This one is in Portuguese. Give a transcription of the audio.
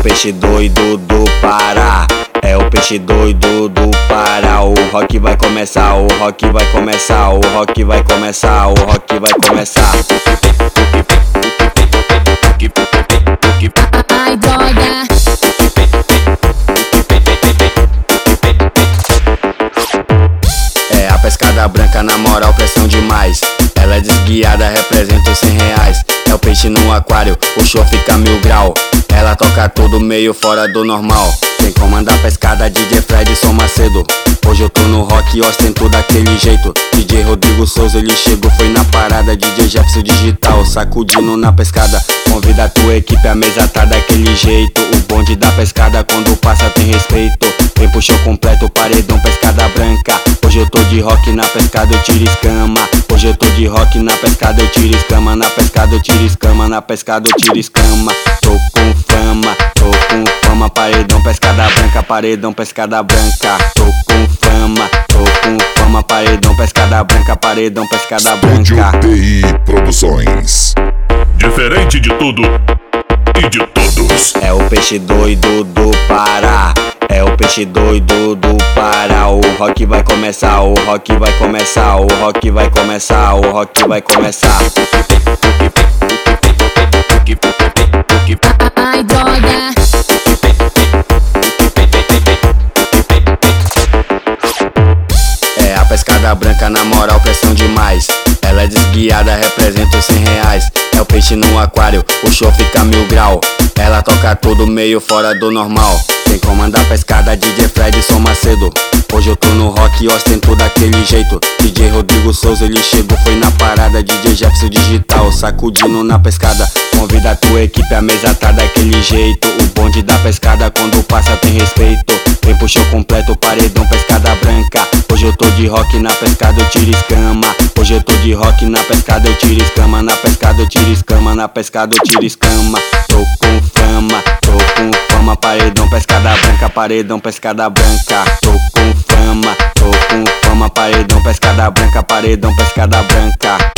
peixe doido do Pará. É o peixe doido do Pará. O rock vai começar, o rock vai começar, o rock vai começar, o rock vai começar. Ai, droga. É a pescada branca, na moral, pressão demais. Ela é desguiada, representa os R$100. É o peixe no aquário, o show fica 1000 grau. Ela toca tudo meio fora do normal. Quem comanda a pescada, DJ Fredson Macedo. Hoje eu tô no rock e ostento daquele jeito. DJ Rodrigo Souza, ele chegou, foi na parada. DJ Jefferson Digital, sacudindo na pescada. Convida a tua equipe, a mesa tá daquele jeito. O bonde da pescada, quando passa tem respeito. Vem pro show completo, paredão, pescada branca. Hoje eu tô de rock, na pescada eu tiro escama. Hoje eu tô de rock, na pescada eu tiro escama. Na pescada eu tiro escama, na pescada eu tiro escama. Tô com fama, tô com fama. Paredão, pescada branca, paredão, pescada branca. Tô com fama, tô com fama. Paredão, pescada branca, paredão, pescada Estúdio branca. TI Produções. Diferente de tudo e de todos. É o peixe doido do Pará. É o peixe doido do Pará. O rock vai começar, o rock vai começar, o rock vai começar, o rock vai começar. Ai, droga. É a pescada branca, na moral, pressão demais. Ela é desguiada, representa os R$100. É o peixe no aquário, o show fica 1000 grau. Ela toca tudo meio fora do normal. Quem comanda a pescada, DJ Fredson Macedo. Hoje eu tô no rock e ostento daquele jeito. DJ Rodrigo Souza, ele chegou, foi na parada. DJ Jefferson Digital, sacudindo na pescada. Convida a tua equipe, a mesa tá daquele jeito. O bonde da pescada, quando passa tem respeito. Vem pro show completo, paredão, pescada branca. Hoje eu tô de rock, na pescada eu tiro escama. Hoje eu tô de rock, na pescada eu tiro escama. Na pescada eu tiro escama, na pescada eu tiro escama. Tô com fama, tô com fama. Paredão, pescada branca, paredão, pescada branca. Tô com fama, tô com fama. Paredão, pescada branca, paredão, pescada branca.